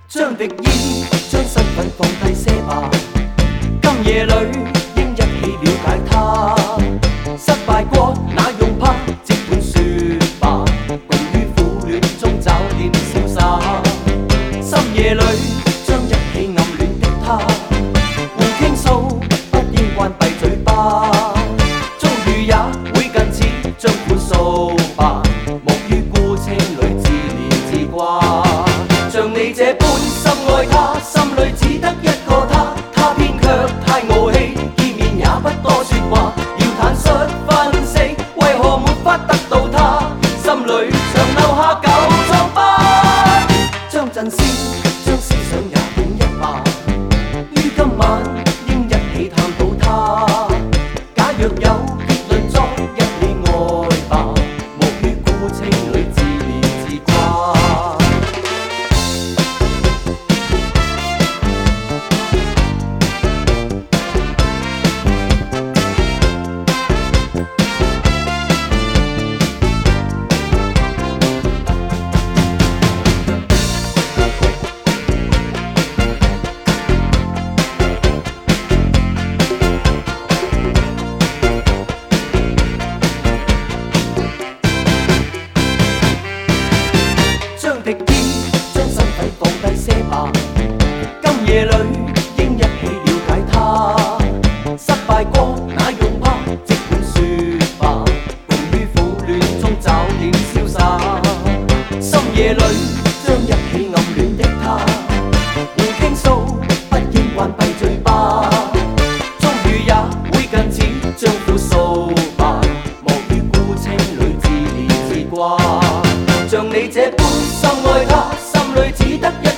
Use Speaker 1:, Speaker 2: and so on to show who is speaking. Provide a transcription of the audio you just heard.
Speaker 1: 將敵意，將身份放低些吧。今夜裏應一起了解他，失敗過那用怕，即管說吧，共於苦戀中找點瀟灑。深夜裏將一起暗戀的他，互傾訴，不應關閉嘴巴。遭遇也會近似，將款掃吧，莫於孤清裏自憐自掛。像你這般深愛他，心裏只得一個他，他偏卻太傲氣，見面也不多說話。要坦率分析，為何沒法得到他？心裏常留下舊瘡疤，將陣先，將思想也統一吧。於今晚應一起探討他。假若有結論，作一起愛吧，莫於孤清裏自憐自掛。將敵意，將身份放低些吧。今夜裏應一起了解他，失敗過那用怕，即管說吧，共於苦戀中找點瀟灑。深夜裏將一起暗戀的他，互傾訴，不應關閉嘴巴。遭遇也會近似，將苦掃吧，莫於孤清裏自憐自掛。像你這般深愛他，心裏只得一